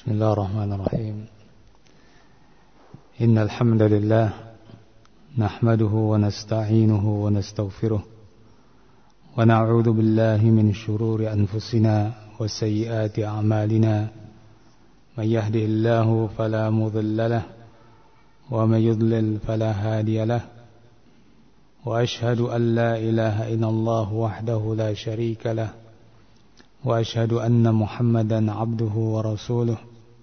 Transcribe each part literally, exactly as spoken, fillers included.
بسم الله الرحمن الرحيم إن الحمد لله نحمده ونستعينه ونستغفره ونعوذ بالله من شرور أنفسنا وسيئات أعمالنا من يهده الله فلا مضل له ومن يضلل فلا هادي له وأشهد أن لا إله إلا الله وحده لا شريك له وأشهد أن محمدا عبده ورسوله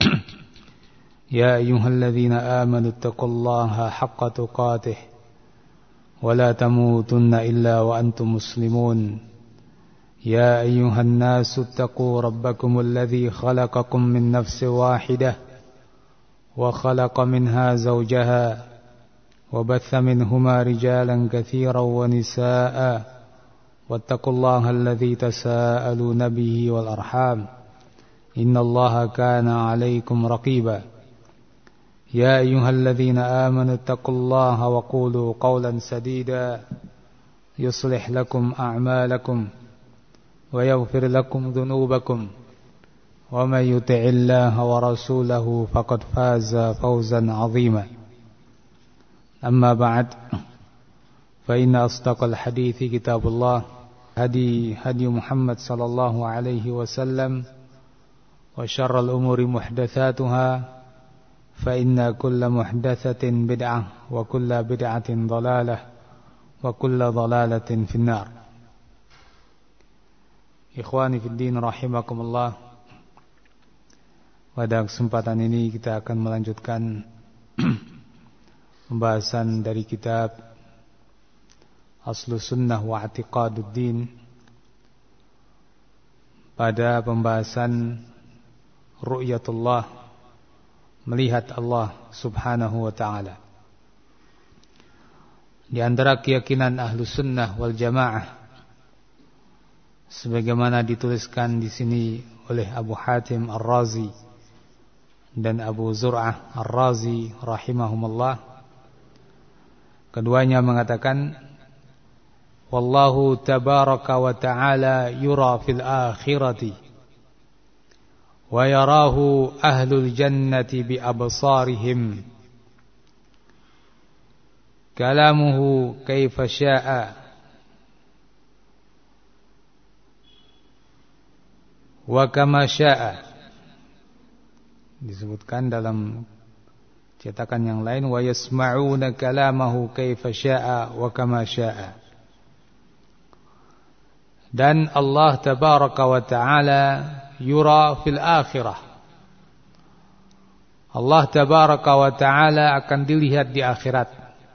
يا أيها الذين آمنوا اتقوا الله حق تقاته ولا تموتن إلا وأنتم مسلمون يا أيها الناس اتقوا ربكم الذي خلقكم من نفس واحدة وخلق منها زوجها وبث منهما رجالا كثيرا ونساء واتقوا الله الذي تساءلون به والأرحام إن الله كان عليكم رقيبا يا أيها الذين آمنوا اتقوا الله وقولوا قولا سديدا يصلح لكم أعمالكم ويغفر لكم ذنوبكم ومن يطع الله ورسوله فقد فاز فوزا عظيما أما بعد فإن أصدق الحديث كتاب الله هدي هدي محمد صلى الله عليه وسلم وشر الأمور محدثاتها فإن كل محدثة بدعة وكل بدعة ضلالة وكل ضلالة في النار. Ikhwani fi din rahimakumullah. Pada kesempatan ini kita akan melanjutkan pembahasan dari kitab Aslus Sunnah wa I'tiqaduddin pada pembahasan ru'yatullah, melihat Allah subhanahu wa ta'ala. Di antara keyakinan Ahlus Sunnah wal Jamaah sebagaimana dituliskan di sini oleh Abu Hatim Ar-Razi dan Abu Zur'ah Ar-Razi rahimahumullah, keduanya mengatakan wallahu tabaraka wa ta'ala yura fil akhirati wa yarahu ahlul jannati bi absarihim kalamuhu kaifa syaa wa kama syaa. Disebutkan dalam cetakan yang lain wa yasma'una kalamahu kaifa syaa wa kama syaa. Dan Allah tabaraka wa ta'ala yura fil akhirah. Allah tabaraka wa ta'ala akan dilihat di akhirat.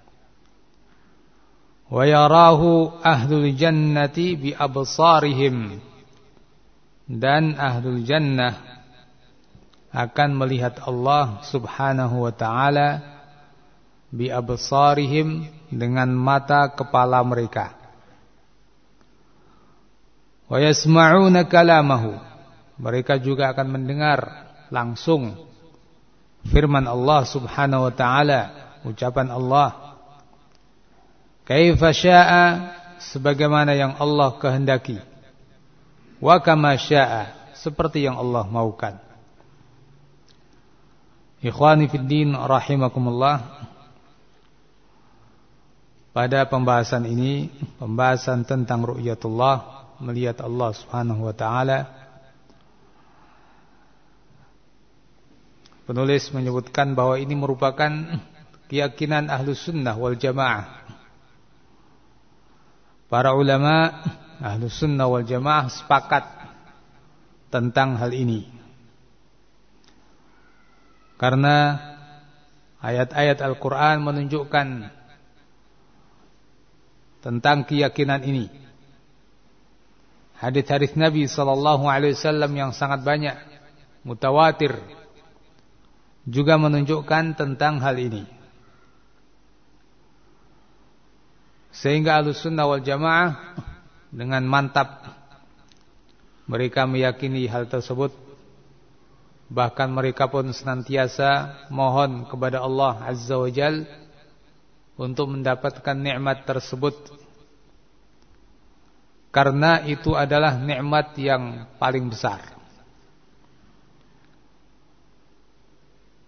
Wa yarahu ahlul jannati bi absarihim. Dan ahlul jannah akan melihat Allah subhanahu wa ta'ala bi absarihim, dengan mata kepala mereka. Wa yasma'una kalamahu, mereka juga akan mendengar langsung firman Allah subhanahu wa ta'ala, ucapan Allah. Kaifa syaa, sebagaimana yang Allah kehendaki. Wa kama syaa, seperti yang Allah maukan. Ikhwani fid din rahimakumullah. Pada pembahasan ini, pembahasan tentang ru'yatullah, melihat Allah subhanahu wa ta'ala, penulis menyebutkan bahwa ini merupakan keyakinan Ahlus Sunnah wal Jamaah. Para ulama Ahlus Sunnah wal Jamaah sepakat tentang hal ini, karena ayat-ayat Al-Quran menunjukkan tentang keyakinan ini. Hadis-hadis Nabi sallallahu alaihi wasallam yang sangat banyak, mutawatir, juga menunjukkan tentang hal ini. Sehingga Ahlus Sunnah wal Jamaah dengan mantap mereka meyakini hal tersebut. Bahkan mereka pun senantiasa mohon kepada Allah Azza wa Jal untuk mendapatkan nikmat tersebut, karena itu adalah nikmat yang paling besar.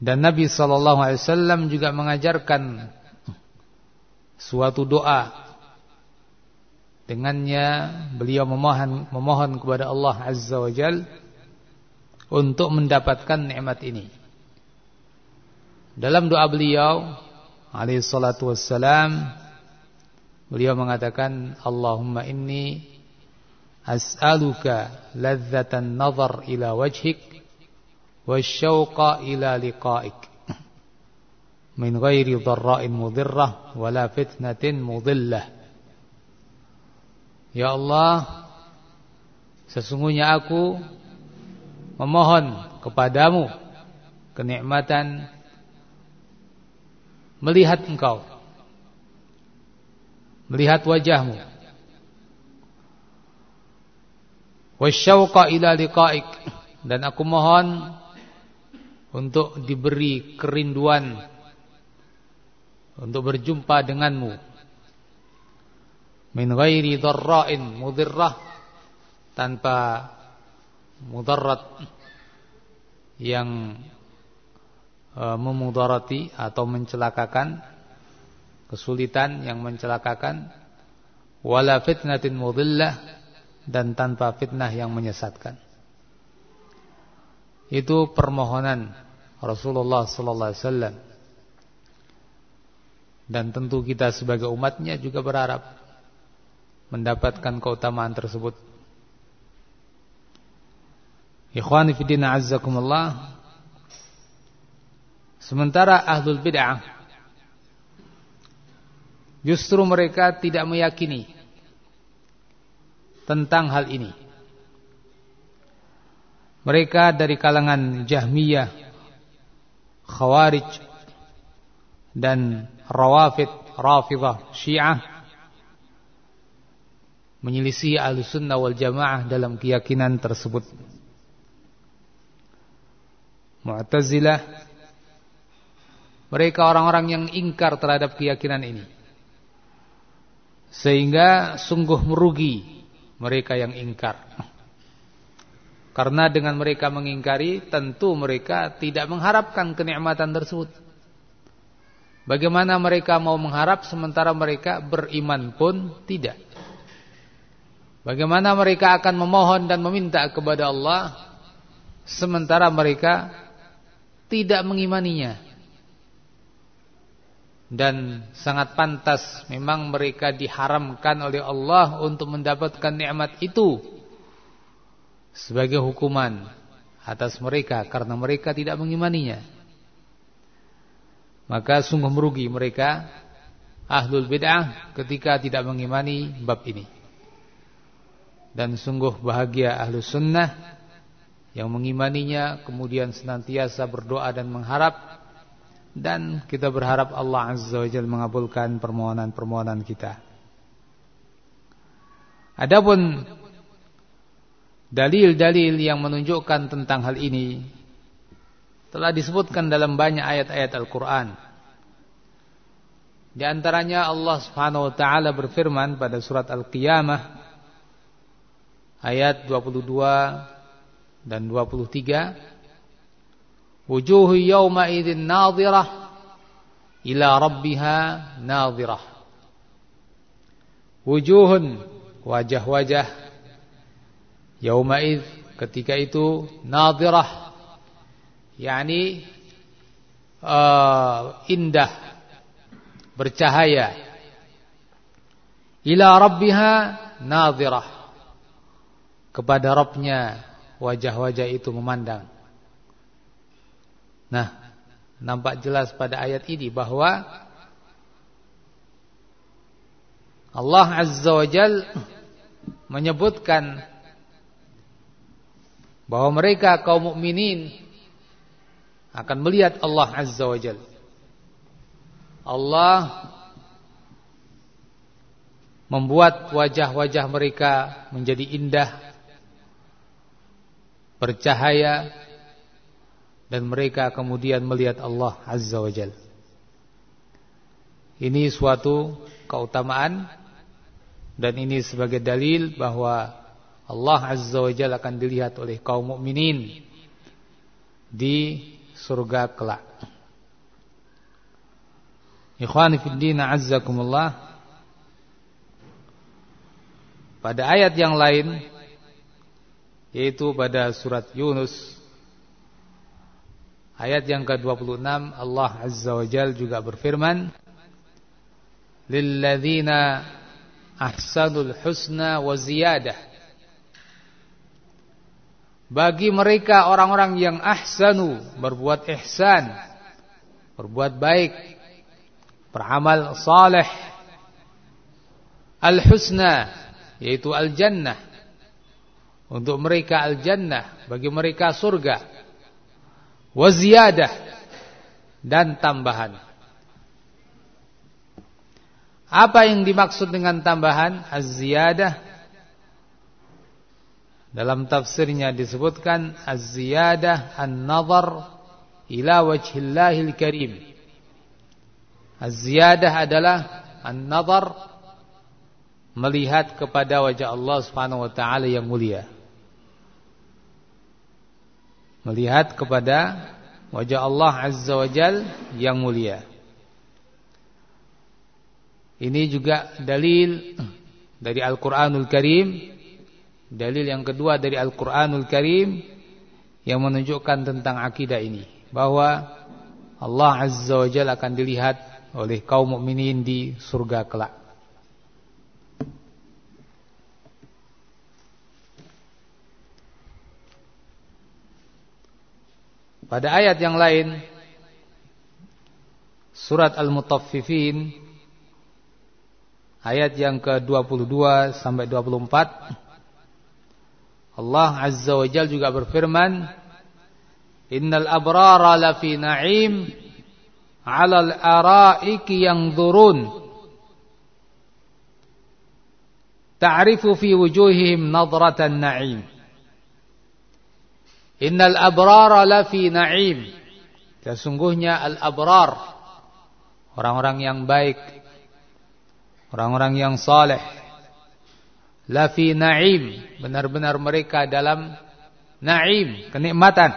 Dan Nabi sallallahu alaihi wasallam juga mengajarkan suatu doa. Dengannya beliau memohon memohon kepada Allah Azza wa Jalla untuk mendapatkan nikmat ini. Dalam doa beliau alaihi salatu wassalam, beliau mengatakan, Allahumma inni as'aluka ladzatan nazar ila wajhik wasyauqa ila liqa'ik min ghairi dharra'in mudhirrah wala fitnatin mudillah. Ya Allah, sesungguhnya aku memohon kepadamu kenikmatan melihat engkau, melihat wajahmu, wasyauqa ila liqa'ik, dan aku mohon untuk diberi kerinduan untuk berjumpa denganmu, min ghairi dharra'in mudhirrah, tanpa mudarat yang e, memudarati atau mencelakakan, kesulitan yang mencelakakan, wala fitnatin mudillah, dan tanpa fitnah yang menyesatkan. Itu permohonan Rasulullah sallallahu alaihi wasallam. Dan tentu kita sebagai umatnya juga berharap mendapatkan keutamaan tersebut. Ikhwani fi din azzakumullah. Sementara ahlul bid'ah justru mereka tidak meyakini tentang hal ini. Mereka dari kalangan Jahmiyah, Khawarij, dan Rawafid, Rafidah, Syiah menyelisih Ahlussunnah wal Jamaah dalam keyakinan tersebut. Mu'tazilah, mereka orang-orang yang ingkar terhadap keyakinan ini, sehingga sungguh merugi mereka yang ingkar. Karena dengan mereka mengingkari, tentu mereka tidak mengharapkan kenikmatan tersebut. Bagaimana mereka mau mengharap sementara mereka beriman pun tidak? Bagaimana mereka akan memohon dan meminta kepada Allah sementara mereka tidak mengimaninya? Dan sangat pantas memang mereka diharamkan oleh Allah untuk mendapatkan nikmat itu sebagai hukuman atas mereka karena mereka tidak mengimaninya. Maka sungguh merugi mereka ahlul bid'ah ketika tidak mengimani bab ini. Dan sungguh bahagia ahlus sunnah yang mengimaninya, kemudian senantiasa berdoa dan mengharap. Dan kita berharap Allah Azza wa Jalla mengabulkan permohonan-permohonan kita. Adapun dalil-dalil yang menunjukkan tentang hal ini telah disebutkan dalam banyak ayat-ayat Al-Quran. Di antaranya Allah Subhanahu wa taala berfirman pada surat Al-Qiyamah ayat dua puluh dua dan dua puluh tiga, wujuhu yawma idzin nadhirah ila rabbiha nadhirah. Wujuhun, wajah-wajah, yawma idz, ketika itu, nadhirah, yakni uh, indah, bercahaya, ila rabbiha nadhirah, kepada Rabbnya wajah-wajah itu memandang. Nah, nampak jelas pada ayat ini bahwa Allah Azza wa Jalla menyebutkan bahwa mereka kaum mukminin akan melihat Allah Azza wa Jalla. Allah membuat wajah-wajah mereka menjadi indah, bercahaya, dan mereka kemudian melihat Allah Azza wa Jalla. Ini suatu keutamaan, dan ini sebagai dalil bahwa Allah Azza wa Jalla akan dilihat oleh kaum mukminin di surga kelak. Ikhwani fid din, azzakumullah. Pada ayat yang lain, yaitu pada surat Yunus ayat yang ke dua puluh enam, Allah Azza wa Jalla juga berfirman, lilladzina ahsanul husna wa ziyadah. Bagi mereka orang-orang yang ahsanu, berbuat ihsan, berbuat baik, beramal saleh, al-husna, yaitu al-jannah. Untuk mereka al-jannah, bagi mereka surga, wa ziyadah, dan tambahan. Apa yang dimaksud dengan tambahan? Az-ziyadah, dalam tafsirnya disebutkan az-ziyadah an-nazar ila wajhillahil karim. Az-ziyadah adalah an-nazar, melihat kepada wajah Allah Subhanahu wa taala yang mulia. Melihat kepada wajah Allah Azza wa Jalla yang mulia. Ini juga dalil dari Al-Qur'anul Karim. Dalil yang kedua dari Al-Qur'anul Karim yang menunjukkan tentang akidah ini, bahwa Allah Azza wa Jalla akan dilihat oleh kaum mukminin di surga kelak. Pada ayat yang lain, surat Al-Mutaffifin ayat yang ke dua puluh dua sampai dua puluh empat, Allah Azza wa Jalla juga berfirman, innal abrara lafi na'im 'alal ara'iki yanzurun ta'rifu fi wujuhihim nadratan na'im. Innal abrara lafi na'im, sesungguhnya al-abrar, orang-orang yang baik, orang-orang yang saleh, lafi na'im, benar-benar mereka dalam na'im, kenikmatan.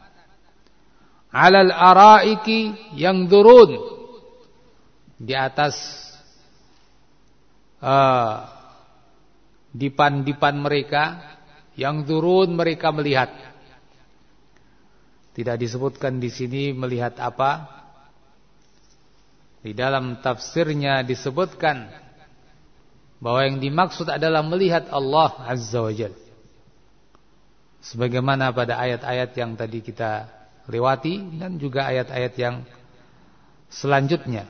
Alal araiki yang durun, di atas uh, dipan-dipan mereka, yang durun, mereka melihat. Tidak disebutkan di sini melihat apa. Di dalam tafsirnya disebutkan bahwa yang dimaksud adalah melihat Allah Azza wa Jalla, sebagaimana pada ayat-ayat yang tadi kita lewati dan juga ayat-ayat yang selanjutnya.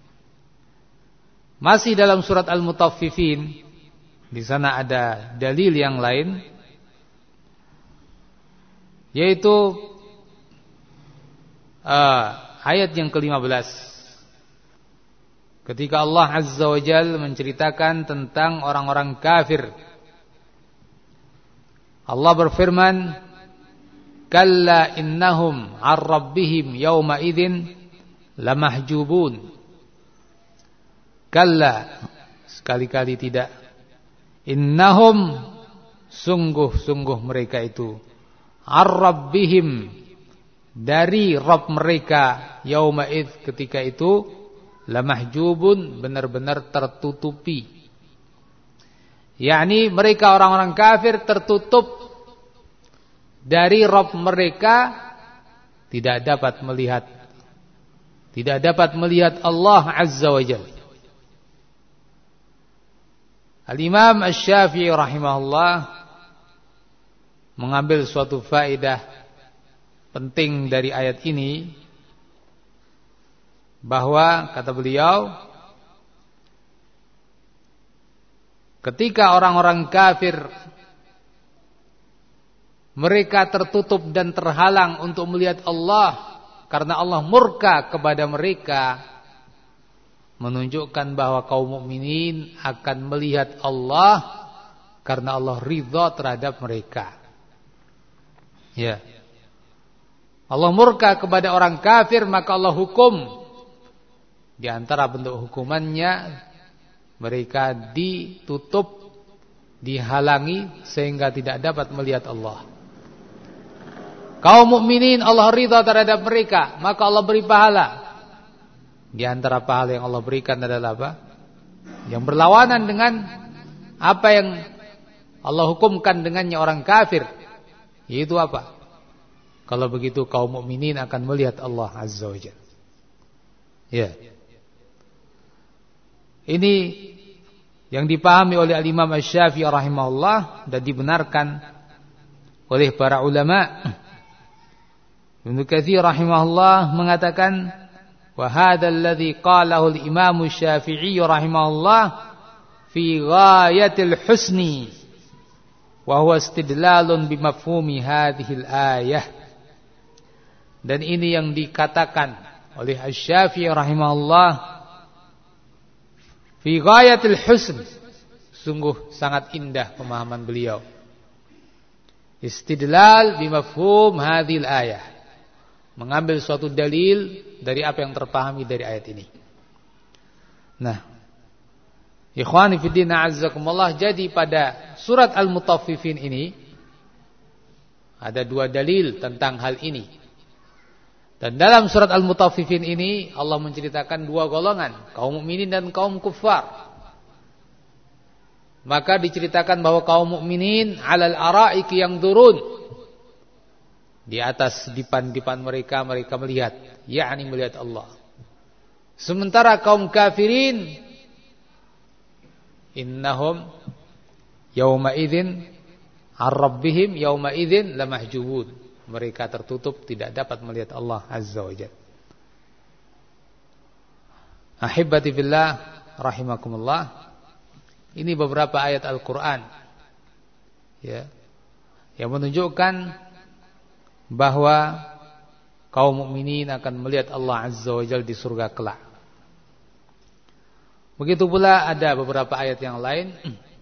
Masih dalam surat Al-Mutaffifin, di sana ada dalil yang lain, yaitu uh, ayat yang kelima belas. Ketika Allah Azza wa Jalla menceritakan tentang orang-orang kafir, Allah berfirman, kalla innahum 'an rabbihim yawma idzin lamahjubun. Kalla, sekali-kali tidak. Innahum, sungguh-sungguh mereka itu, 'an rabbihim, dari Rabb mereka, yauma idz, ketika itu, lamahjubun, benar-benar tertutupi. yakni mereka orang-orang kafir tertutup dari Rabb mereka, tidak dapat melihat, tidak dapat melihat Allah Azza wa Jalla. Al-Imam Asy-Syafi'i rahimahullah mengambil suatu faedah penting dari ayat ini, bahwa kata beliau, ketika orang-orang kafir mereka tertutup dan terhalang untuk melihat Allah karena Allah murka kepada mereka, menunjukkan bahwa kaum mukminin akan melihat Allah karena Allah ridha terhadap mereka. Ya. Allah murka kepada orang kafir, maka Allah hukum. Di antara bentuk hukumannya, mereka ditutup, dihalangi sehingga tidak dapat melihat Allah. Kaum mukminin Allah ridha terhadap mereka, maka Allah beri pahala. Di antara pahala yang Allah berikan adalah apa? Yang berlawanan dengan apa yang Allah hukumkan dengannya orang kafir. Yaitu apa? Kalau begitu kaum mukminin akan melihat Allah Azza wa Jalla. Ya. Ini yang dipahami oleh Al-Imam Asy-Syafi'i rahimahullah dan dibenarkan oleh para ulama. Ibnu Katsir rahimahullah mengatakan, wa hadzal ladzi qalahu al-Imam Asy-Syafi'i rahimahullah fi ghayatil husni wa huwa istidlalun bimafhumi hadhil ayah. Dan ini yang dikatakan oleh Asy-Syafi'i rahimahullah fi ghayatil husn, sungguh sangat indah pemahaman beliau. Istidlal bimafhum hadhil ayah, mengambil suatu dalil dari apa yang terpahami dari ayat ini. Nah, ikhwani fiddin a'azzakumullah, jadi pada surat Al-Mutaffifin ini ada dua dalil tentang hal ini. Dan dalam surat Al-Mutaffifin ini Allah menceritakan dua golongan, kaum mukminin dan kaum kufar. Maka diceritakan bahwa kaum mukminin 'alal ara'iki yang turun, di atas dipan-dipan mereka mereka melihat, yakni melihat Allah. Sementara kaum kafirin, innahum yauma idzin 'an rabbihim yauma idzin lamahjubun. Mereka tertutup, tidak dapat melihat Allah Azza wa Jalla. Ahibbati fillah rahimakumullah. Ini beberapa ayat Al-Qur'an, ya, yang menunjukkan bahwa kaum mukminin akan melihat Allah Azza wa Jalla di surga kelak. Begitu pula ada beberapa ayat yang lain,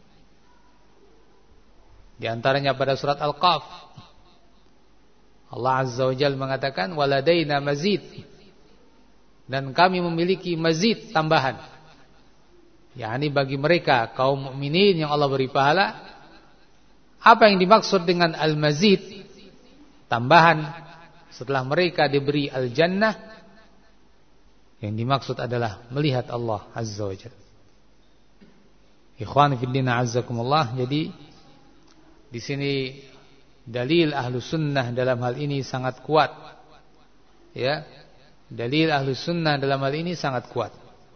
di antaranya pada surat Al-Qaf. Allah Azza wa Jalla mengatakan, waladaina mazid, dan kami memiliki mazid, tambahan. yakni bagi mereka kaum mukminin yang Allah beri pahala. Apa yang dimaksud dengan al-mazid, tambahan setelah mereka diberi al-jannah? Yang dimaksud adalah melihat Allah Azza wa Jalla. Ikhwan fillah azzakumullah. Jadi di sini dalil ahlu sunnah dalam hal ini sangat kuat. Ya, dalil ahlu sunnah dalam hal ini sangat kuat.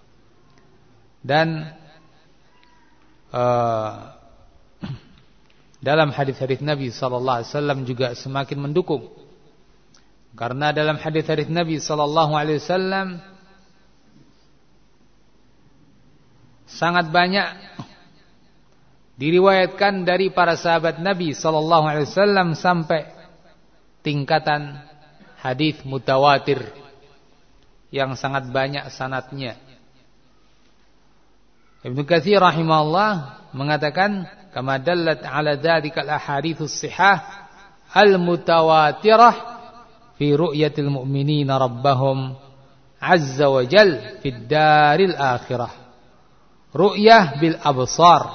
Dan uh, dalam hadis-hadis Nabi sallallahu alaihi wasallam juga semakin mendukung. Karena dalam hadis-hadis Nabi sallallahu alaihi wasallam sangat banyak diriwayatkan dari para sahabat Nabi sallallahu alaihi wasallam sampai tingkatan hadis mutawatir yang sangat banyak sanadnya. Ibnu Katsir rahimahullah mengatakan, kama dallat ala dzalikal ahaditsus sihah al mutawatirah fi ru'yatil mu'minina rabbahum azza wa jal fid daril akhirah. Ru'yah bil absar.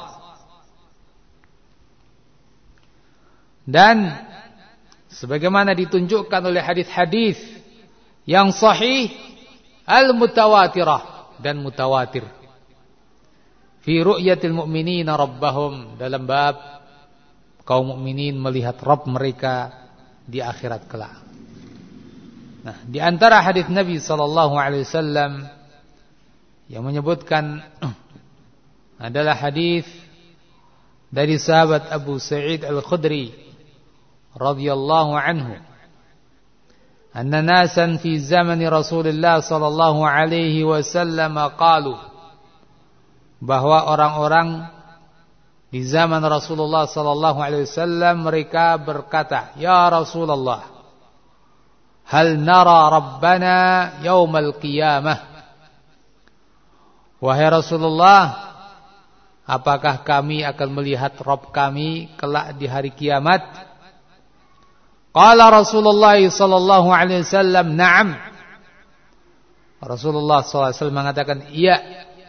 Dan sebagaimana ditunjukkan oleh hadis-hadis yang sahih al mutawatirah dan mutawatir fi ru'yatil mu'minina rabbahum, dalam bab kaum mukminin melihat Rabb mereka di akhirat kelak. Nah, di antara hadis Nabi sallallahu alaihi wasallam yang menyebutkan adalah hadis dari sahabat Abu Sa'id Al-Khudri radhiyallahu anhu, anna nasan fi zaman Rasulullah sallallahu alaihi wasallam qalu, bahwa orang-orang di zaman Rasulullah sallallahu alaihi wasallam mereka berkata, ya Rasulullah, hal nara rabbana yaumal qiyamah? Wahai Rasulullah, apakah kami akan melihat Rabb kami kelak di hari kiamat? Qala Rasulullah sallallahu alaihi wasallam, na'am. Rasulullah sallallahu alaihi wasallam mengatakan, iya.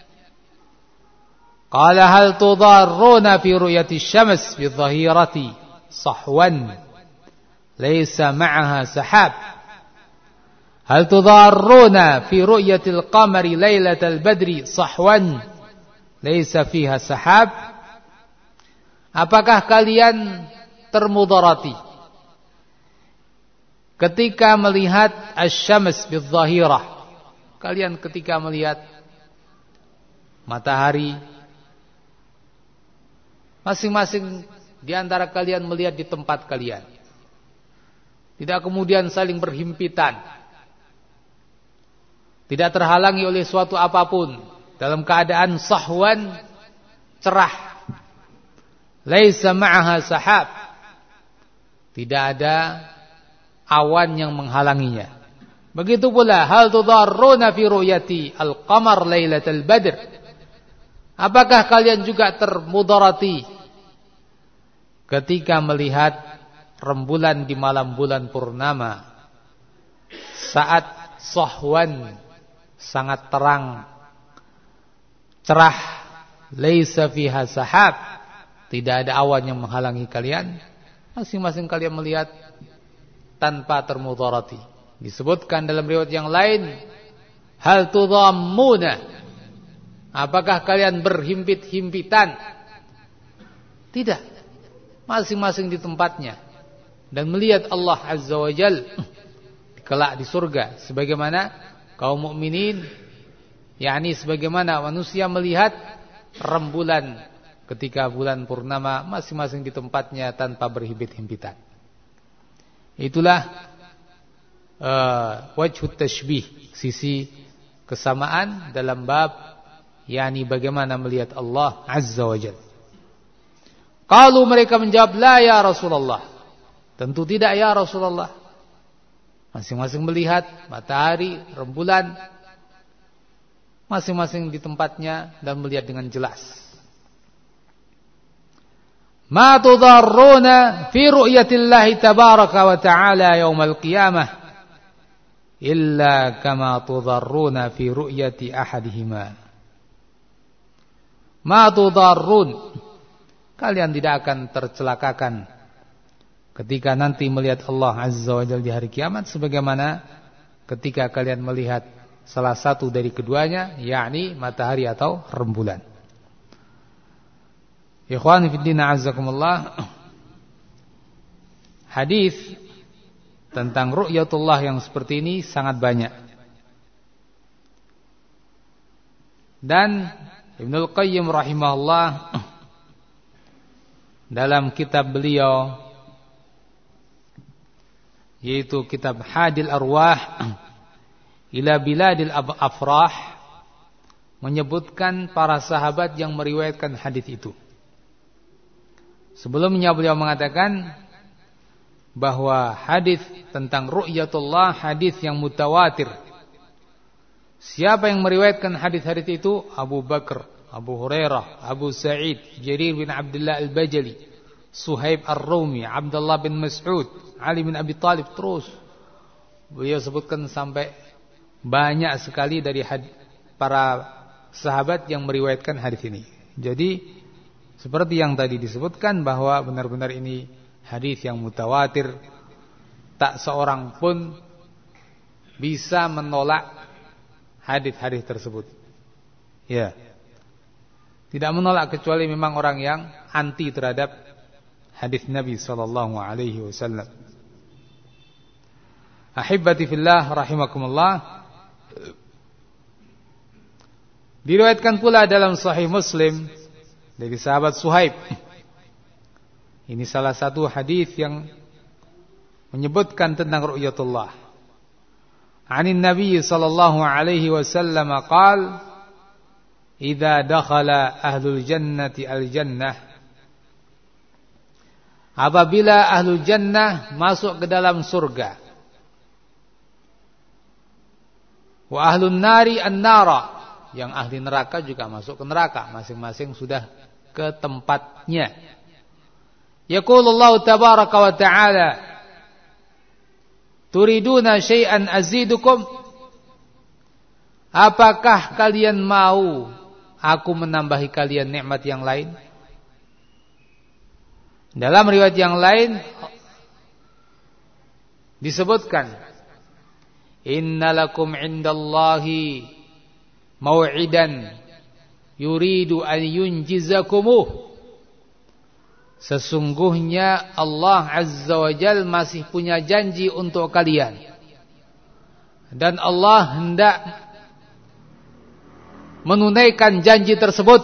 Qala hal tudarruna fi ru'yati syams fi dhahirati sahwan laysa ma'aha sahab? Hal tudarruna fi ru'yatil qamari lailatal badri sahwan laisa fiha sahab? Apakah kalian termudarati ketika melihat asy-syams bidzahirah? Kalian ketika melihat matahari, masing-masing di antara kalian melihat di tempat kalian, tidak kemudian saling berhimpitan, tidak terhalangi oleh suatu apapun, dalam keadaan sahwan, cerah. Laisa ma'aha sahab, tidak ada awan yang menghalanginya. Begitu pula hal tudarruna fi ru'yati al-qamar lailatal badr? Apakah kalian juga termudarati ketika melihat rembulan di malam bulan purnama saat sahwan, sangat terang, cerah, laisa fiha sahab, tidak ada awan yang menghalangi kalian? Masing-masing kalian melihat tanpa termudarati. Disebutkan dalam riwayat yang lain, hal tudhammuna, apakah kalian berhimpit-himpitan? Tidak, masing-masing di tempatnya dan melihat Allah Azza wa Jalla kelak di surga, sebagaimana kaum mukminin, yakni sebagaimana manusia melihat rembulan ketika bulan purnama, masing-masing di tempatnya tanpa berhimpit-himpitan. Itulah uh, wajhut tashbih, sisi kesamaan dalam bab yakni bagaimana melihat Allah Azza wa Jalla. Qalu, mereka menjawab, la ya Rasulullah, tentu tidak ya Rasulullah. Masing-masing melihat matahari, rembulan, masing-masing di tempatnya dan melihat dengan jelas. Ma tudarruna fi ru'yatillahi tabaraka wa ta'ala yaumal qiyamah illa kama tudarruna fi ru'yati ahadihima. Ma tudarrun, kalian tidak akan tercelakakan ketika nanti melihat Allah Azza wa Jalla di hari kiamat sebagaimana ketika kalian melihat salah satu dari keduanya, yakni matahari atau rembulan. Ikhwan fillah azakumullah, hadis tentang ru'yatullah yang seperti ini sangat banyak. Dan Ibnul Qayyim rahimahullah dalam kitab beliau, yaitu kitab Hadil Arwah ila Biladil Afrah, menyebutkan para sahabat yang meriwayatkan hadis itu. Sebelumnya beliau mengatakan bahwa hadis tentang ru'yatullah hadis yang mutawatir. Siapa yang meriwayatkan hadis-hadis itu? Abu Bakar, Abu Hurairah, Abu Sa'id, Jarir bin Abdullah Al-Bajali, Suhaib Ar-Rumi, Abdullah bin Mas'ud, Ali bin Abi Thalib, terus beliau sebutkan sampai banyak sekali dari hadis para sahabat yang meriwayatkan hadis ini. Jadi seperti yang tadi disebutkan bahwa benar-benar ini hadis yang mutawatir, tak seorang pun bisa menolak hadis-hadis tersebut. Ya, tidak menolak kecuali memang orang yang anti terhadap hadis Nabi sallallahu alaihi wasallam. Ahibbati fillah rahimakumullah. Diriwayatkan pula dalam Sahih Muslim dari sahabat Suhaib. Ini salah satu hadis yang menyebutkan tentang ru'yatullah. Anin Nabi sallallahu alaihi wasallam qaal, "Idza dakhala ahlul jannati al-jannah." Apabila ahlul jannah masuk ke dalam surga, wa ahlun nari an-nara, yang ahli neraka juga masuk ke neraka, masing-masing sudah ke tempatnya. Yaqulullahu tabaraka wa ta'ala, turiduna syai'an azidukum? Apakah kalian mau aku menambahi kalian nikmat yang lain? Dalam riwayat yang lain disebutkan, innalakum indallahi mau'idan yuridu an yunjizakumuh. Sesungguhnya Allah Azza wa Jal masih punya janji untuk kalian, dan Allah hendak menunaikan janji tersebut.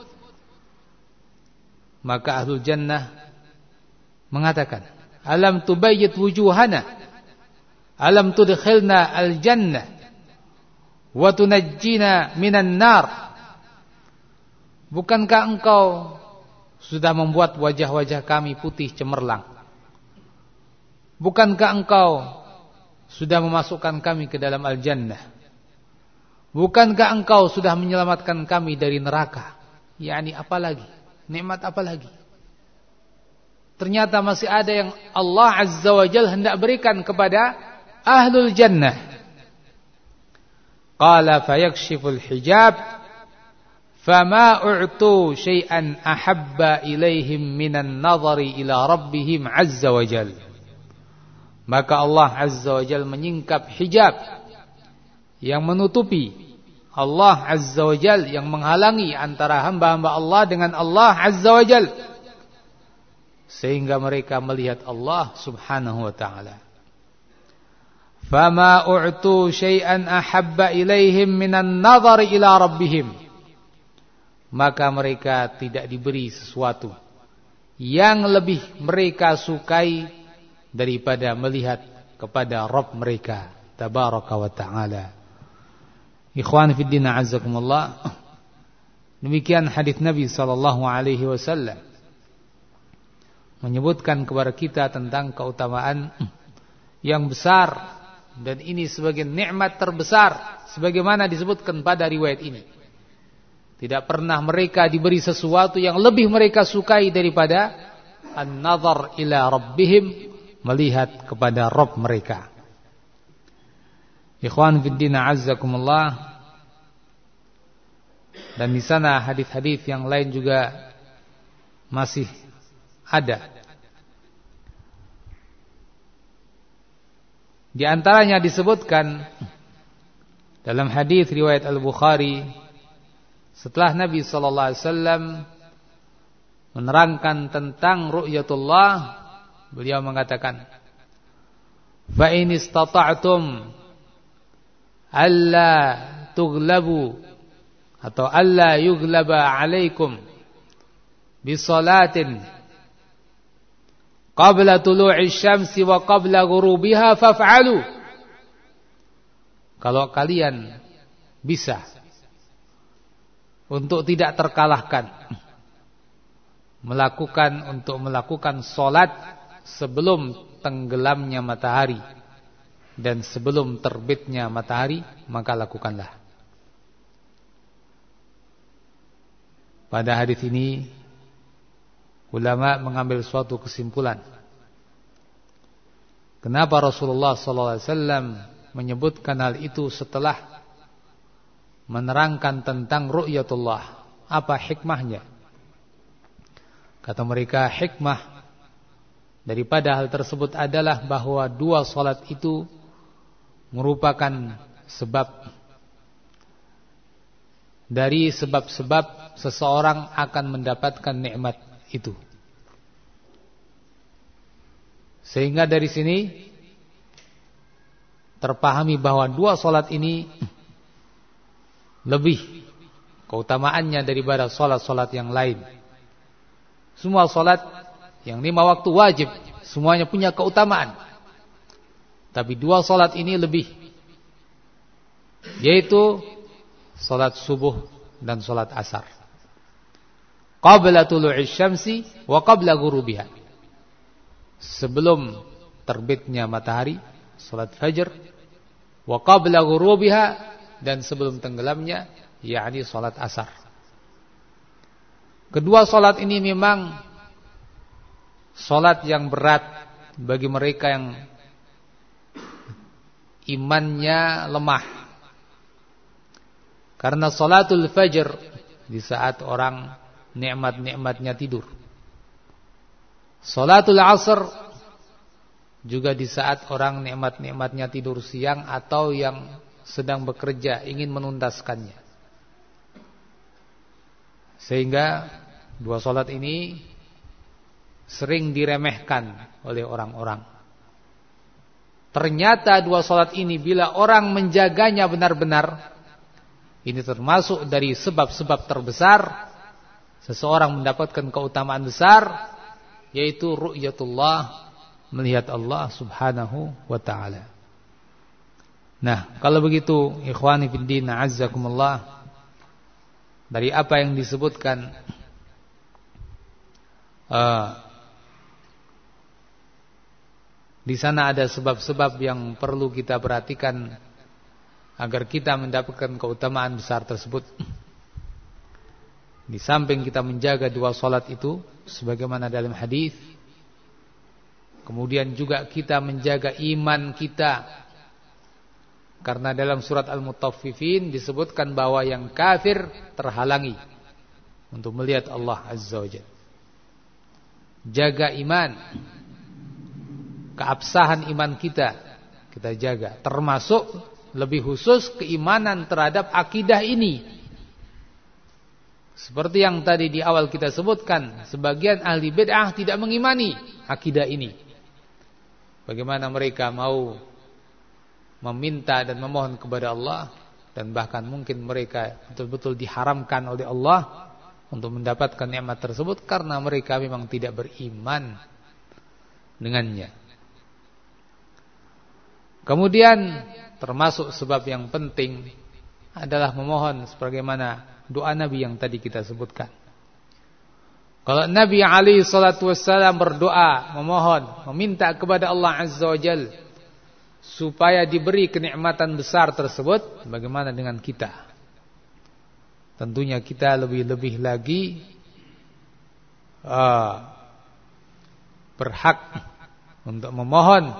Maka ahlul jannah mengatakan, alam tubayyit wujuhana, alam tudkhilna al-jannah wa tunajjina minan nar. Bukankah engkau sudah membuat wajah-wajah kami putih cemerlang? Bukankah engkau sudah memasukkan kami ke dalam al-jannah? Bukankah engkau sudah menyelamatkan kami dari neraka? Yani apa lagi? Nikmat apa lagi? Ternyata masih ada yang Allah Azza wa Jalla hendak berikan kepada ahlul jannah. Qala fayakshiful hijab fama u'tu syai'an ahabba ilaihim minan nadhari ila rabbihim azza wa jal. Maka Allah Azza wa Jal menyingkap hijab yang menutupi Allah Azza wa Jal, yang menghalangi antara hamba-hamba Allah dengan Allah Azza wa Jal, sehingga mereka melihat Allah Subhanahu wa ta'ala. Fama u'tu syai'an ahabba ilaihim minan nadhari ila rabbihim. Maka mereka tidak diberi sesuatu yang lebih mereka sukai daripada melihat kepada Rabb mereka tabaraka wa ta'ala. Ikhwan fi din a'azzakumullah. Demikian hadis Nabi sallallahu alaihi wasallam menyebutkan kepada kita tentang keutamaan yang besar, dan ini sebagai nikmat terbesar sebagaimana disebutkan pada riwayat ini. Tidak pernah mereka diberi sesuatu yang lebih mereka sukai daripada an-nazar ila rabbihim, melihat kepada Rabb mereka. Ikhwan fiddin a'azzakumullah. Dan di sana hadis-hadis yang lain juga masih ada. Di antaranya disebutkan dalam hadis riwayat Al-Bukhari, setelah Nabi sallallahu alaihi wasallam menerangkan tentang ru'yatullah, beliau mengatakan, fa in istata'tum alla tughlabu atau alla yughlaba alaikum bi salatin qabla tulu'i syamsi wa qabla ghurubiha faf'alu. Kalau kalian bisa untuk tidak terkalahkan melakukan untuk melakukan salat sebelum tenggelamnya matahari dan sebelum terbitnya matahari, maka lakukanlah. Pada hadis ini ulama mengambil suatu kesimpulan. Kenapa Rasulullah sallallahu alaihi wasallam menyebutkan hal itu setelah menerangkan tentang ru'yatullah? Apa hikmahnya? Kata mereka, hikmah daripada hal tersebut adalah bahwa dua salat itu merupakan sebab dari sebab-sebab seseorang akan mendapatkan nikmat itu. Sehingga dari sini terpahami bahwa dua salat ini lebih keutamaannya daripada salat-salat yang lain. Semua salat yang lima waktu wajib semuanya punya keutamaan, tapi dua salat ini lebih, yaitu salat subuh dan salat asar. Qabla tulu'i syamsi wa qabla ghurubiha. Sebelum terbitnya matahari, salat fajr, wa qabla ghurubiha, dan sebelum tenggelamnya, yakni salat asar. Kedua salat ini memang salat yang berat bagi mereka yang imannya lemah. Karena salatul fajr di saat orang nikmat-nikmatnya tidur. Salatul asr juga di saat orang nikmat-nikmatnya tidur siang atau yang sedang bekerja ingin menuntaskannya. Sehingga dua salat ini sering diremehkan oleh orang-orang. Ternyata dua salat ini bila orang menjaganya benar-benar, ini termasuk dari sebab-sebab terbesar seseorang mendapatkan keutamaan besar, yaitu ru'yatullah, melihat Allah subhanahu wa ta'ala. Nah, kalau begitu ikhwani fiddin a'azzakumullah, dari apa yang disebutkan uh, di sana ada sebab-sebab yang perlu kita perhatikan agar kita mendapatkan keutamaan besar tersebut. Di samping kita menjaga dua salat itu sebagaimana dalam hadis, kemudian juga kita menjaga iman kita. Karena dalam surat Al-Mutaffifin disebutkan bahwa yang kafir terhalangi untuk melihat Allah Azza wa Jalla. Jaga iman, keabsahan iman kita kita jaga, termasuk lebih khusus keimanan terhadap akidah ini. Seperti yang tadi di awal kita sebutkan, sebagian ahli bid'ah tidak mengimani akidah ini. Bagaimana mereka mau meminta dan memohon kepada Allah, dan bahkan mungkin mereka betul-betul diharamkan oleh Allah untuk mendapatkan nikmat tersebut karena mereka memang tidak beriman dengannya. Kemudian termasuk sebab yang penting adalah memohon sebagaimana doa Nabi yang tadi kita sebutkan. Kalau Nabi alaihi salatu wassalam berdoa, memohon, meminta kepada Allah Azza wa Jalla supaya diberi kenikmatan besar tersebut, bagaimana dengan kita? Tentunya kita lebih-lebih lagi uh, berhak untuk memohon,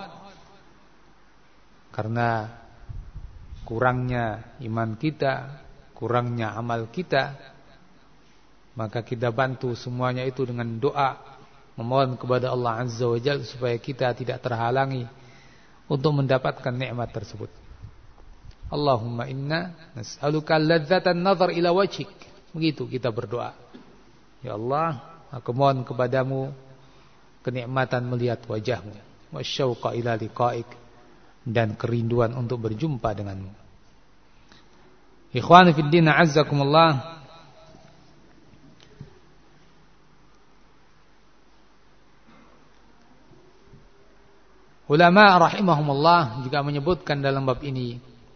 karena kurangnya iman kita, kurangnya amal kita, maka kita bantu semuanya itu dengan doa, memohon kepada Allah Azza wa Jalla supaya kita tidak terhalangi untuk mendapatkan nikmat tersebut. Allahumma inna nas'aluka ladzatan nazar ila wajhik. Begitu kita berdoa. Ya Allah, aku mohon kepadamu kenikmatan melihat wajahmu, wasyauqa ila liqaik, dan kerinduan untuk berjumpa denganmu. Ikhwani fid din a'azzakumullah. Ulama rahimahumullah juga menyebutkan dalam bab ini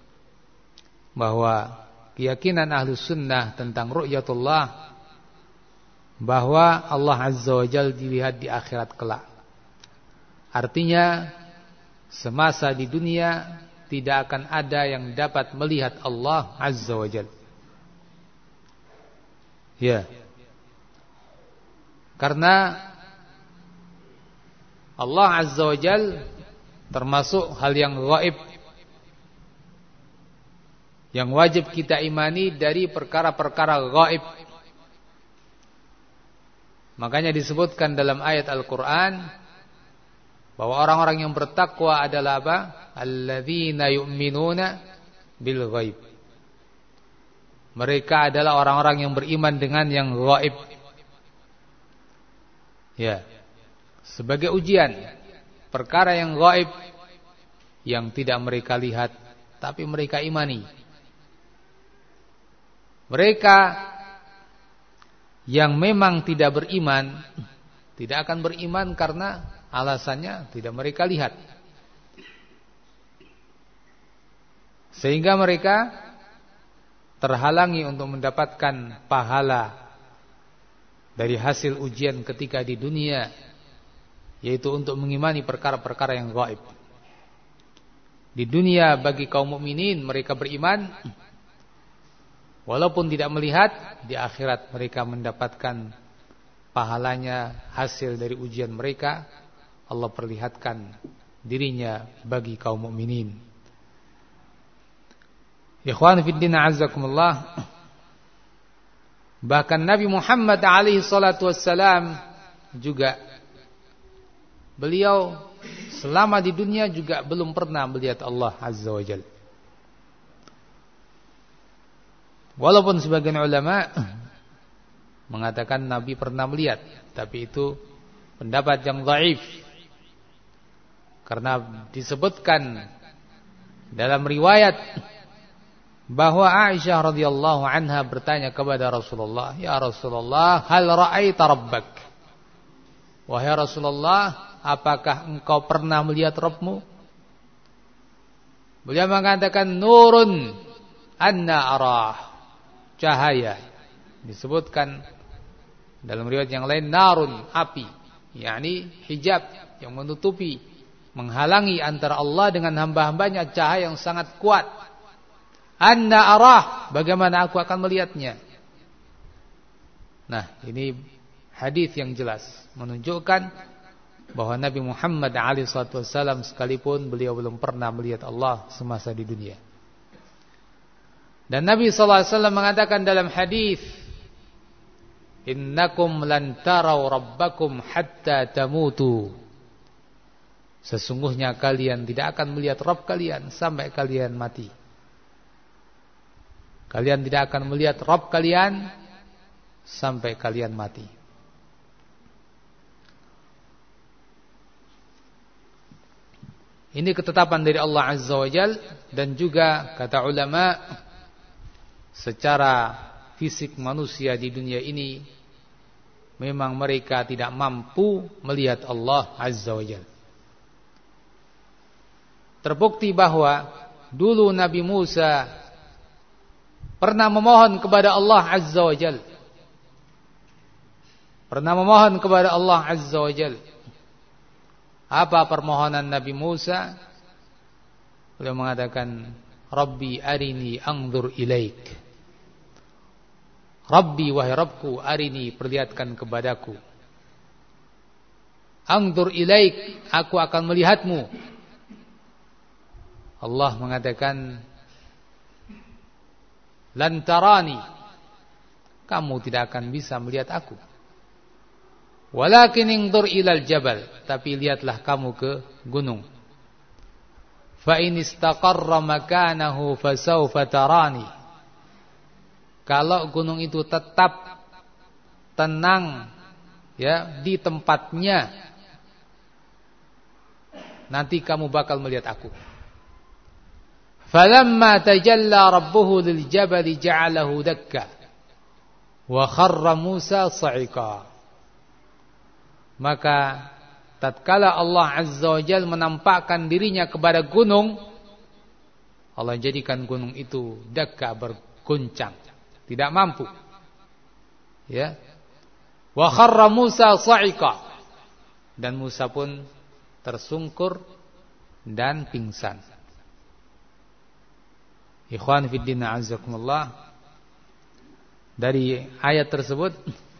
bahwa keyakinan Ahlus Sunnah tentang ru'yatullah, bahwa Allah Azza wa Jalla dilihat di akhirat kelak. Artinya semasa di dunia tidak akan ada yang dapat melihat Allah Azza wa Jalla. Ya. Karena Allah Azza wa Jalla termasuk hal yang gaib, yang wajib kita imani dari perkara-perkara gaib. Makanya disebutkan dalam ayat Al-Quran bahwa orang-orang yang bertakwa adalah apa? Alladzina yu'minuna bil ghaib. Mereka adalah orang-orang yang beriman dengan yang gaib. Ya. Sebagai ujian, perkara yang gaib yang tidak mereka lihat tapi mereka imani. Mereka yang memang tidak beriman tidak akan beriman karena alasannya tidak mereka lihat. Sehingga mereka terhalangi untuk mendapatkan pahala dari hasil ujian ketika di dunia, yaitu untuk mengimani perkara-perkara yang gaib. Di dunia bagi kaum mukminin mereka beriman walaupun tidak melihat, di akhirat mereka mendapatkan pahalanya hasil dari ujian mereka. Allah perlihatkan dirinya bagi kaum mukminin. Ikhwan fillah azzakumullah. Bahkan Nabi Muhammad alaihi salatu wassalam juga beliau selama di dunia juga belum pernah melihat Allah Azza wa Jalla. Walaupun sebagian ulama mengatakan Nabi pernah melihat, tapi itu pendapat yang dhaif. Karena disebutkan dalam riwayat bahwa Aisyah radhiyallahu anha bertanya kepada Rasulullah, "Ya Rasulullah, hal ra'aita rabbak?" Wahai Rasulullah, apakah engkau pernah melihat Rabbmu? Beliau mengatakan, "Nurun anna arah." Cahaya. Disebutkan dalam riwayat yang lain narun, api, yakni hijab yang menutupi, menghalangi antara Allah dengan hamba-hambanya, cahaya yang sangat kuat. Anna arah, bagaimana aku akan melihatnya? Nah, ini hadis yang jelas menunjukkan bahwa Nabi Muhammad alaihi wasallam sekalipun beliau belum pernah melihat Allah semasa di dunia. Dan Nabi sallallahu alaihi wasallam mengatakan dalam hadis, "Innakum lan tarau rabbakum hatta tamutu." Sesungguhnya kalian tidak akan melihat Rabb kalian sampai kalian mati. Kalian tidak akan melihat Rabb kalian sampai kalian mati. Ini ketetapan dari Allah Azza wa Jalla, dan juga kata ulama, secara fisik manusia di dunia ini memang mereka tidak mampu melihat Allah Azza wa Jalla. Terbukti bahwa dulu Nabi Musa pernah memohon kepada Allah Azza wa Jalla. Pernah memohon kepada Allah Azza wa Jalla. Apa permohonan Nabi Musa? Beliau mengatakan, "Rabbi arini anzur ilaik." Rabbi, wahai Rabbku, arini, perlihatkan kepadaku. Anzur ilaik, aku akan melihatmu. Allah mengatakan, "Lan tarani," kamu tidak akan bisa melihat aku. "Walakin inzur ilal jabal," tapi lihatlah kamu ke gunung. "Fa in istaqarra makanahu fasawfa tarani." Kalau gunung itu tetap tenang ya di tempatnya, nanti kamu bakal melihat aku. Falamma tajalla rabbuhu lil jabali ja'alahu dakka wa kharra Musa sa'iqa. Maka tatkala Allah Azza wa Jalla menampakkan dirinya kepada gunung, Allah jadikan gunung itu dakka, berguncang, tidak mampu. Ya. Wa kharra Musa sa'iqa, dan Musa pun tersungkur dan pingsan. Ikhwan fiddin a'azzakumullah, dari ayat tersebut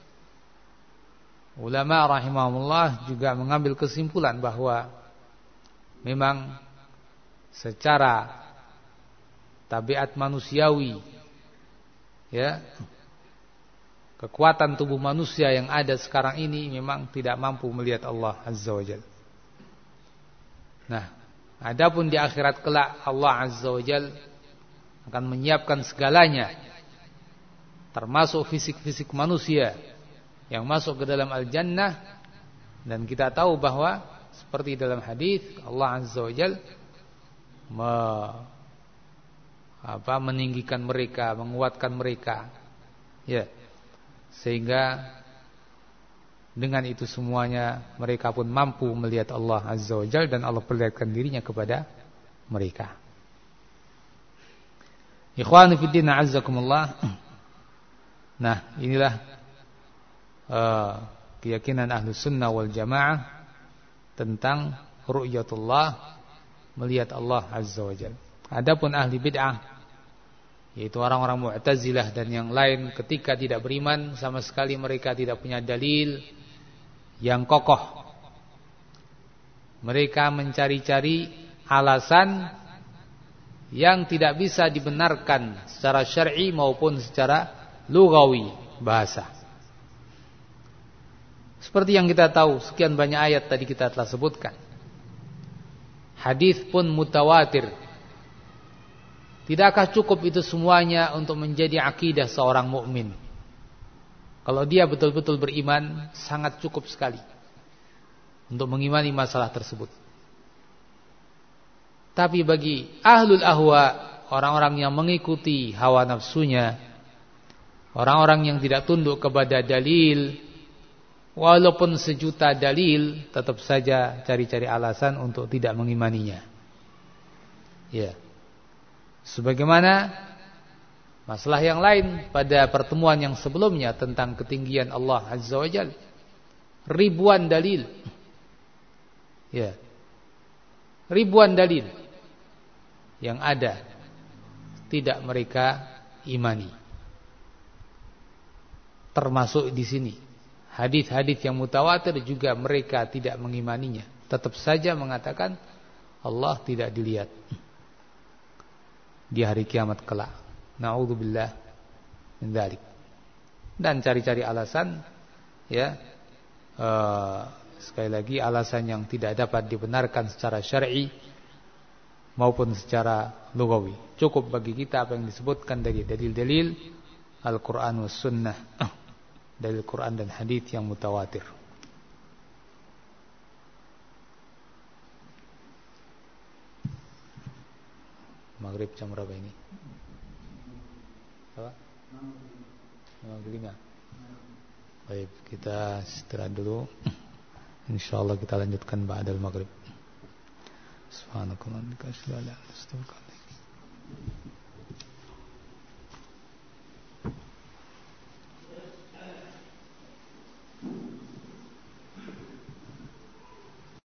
ulama rahimahumullah juga mengambil kesimpulan bahwa memang secara tabiat manusiawi, ya, kekuatan tubuh manusia yang ada sekarang ini memang tidak mampu melihat Allah Azza wa Jalla. Nah, adapun di akhirat kelak Allah Azza wa Jalla akan menyiapkan segalanya, termasuk fisik-fisik manusia yang masuk ke dalam al-jannah. Dan kita tahu bahwa seperti dalam hadis, Allah Azza wa Jalla me, apa, meninggikan mereka, menguatkan mereka, ya, sehingga dengan itu semuanya mereka pun mampu melihat Allah Azza wa Jalla, dan Allah perlihatkan dirinya kepada mereka. Ikhwani fiddin a'azzakumullah. Nah, inilah uh, keyakinan Ahlus Sunnah wal Jamaah tentang ru'yatullah, melihat Allah Azza wa Jalla. Adapun ahli bid'ah, yaitu orang-orang Mu'tazilah dan yang lain, ketika tidak beriman sama sekali, mereka tidak punya dalil yang kokoh. Mereka mencari-cari alasan yang tidak bisa dibenarkan secara syar'i maupun secara lughawi, bahasa. Seperti yang kita tahu, sekian banyak ayat tadi kita telah sebutkan. hadis pun mutawatir. Tidakkah cukup itu semuanya untuk menjadi akidah seorang mukmin? Kalau dia betul-betul beriman, sangat cukup sekali untuk mengimani masalah tersebut. Tapi bagi ahlul ahwa, orang-orang yang mengikuti hawa nafsunya, orang-orang yang tidak tunduk kepada dalil, walaupun sejuta dalil, tetap saja cari-cari alasan untuk tidak mengimaninya. Ya. Sebagaimana masalah yang lain pada pertemuan yang sebelumnya tentang ketinggian Allah Azza wa Jalla, ribuan dalil. Ya. Ribuan dalil yang ada tidak mereka imani. Termasuk di sini hadis-hadis yang mutawatir juga mereka tidak mengimaninya. Tetap saja mengatakan Allah tidak dilihat di hari kiamat kelak. Na'udzubillah min dzalik. Dan cari-cari alasan, ya, uh, sekali lagi alasan yang tidak dapat dibenarkan secara syar'i maupun secara lugawi. Cukup bagi kita apa yang disebutkan dari dalil-dalil Al-Quran was Sunnah, dalil Quran dan hadis yang mutawatir. Maghrib jam berapa ini? Apa? Maghrib lima. Baik, kita istirahat dulu. Insyaallah kita lanjutkan ba'dal maghrib. Subhanakallahumma wa bihamdika asyhadu an la ilaha illa anta astaghfiruka wa atubu ilaik.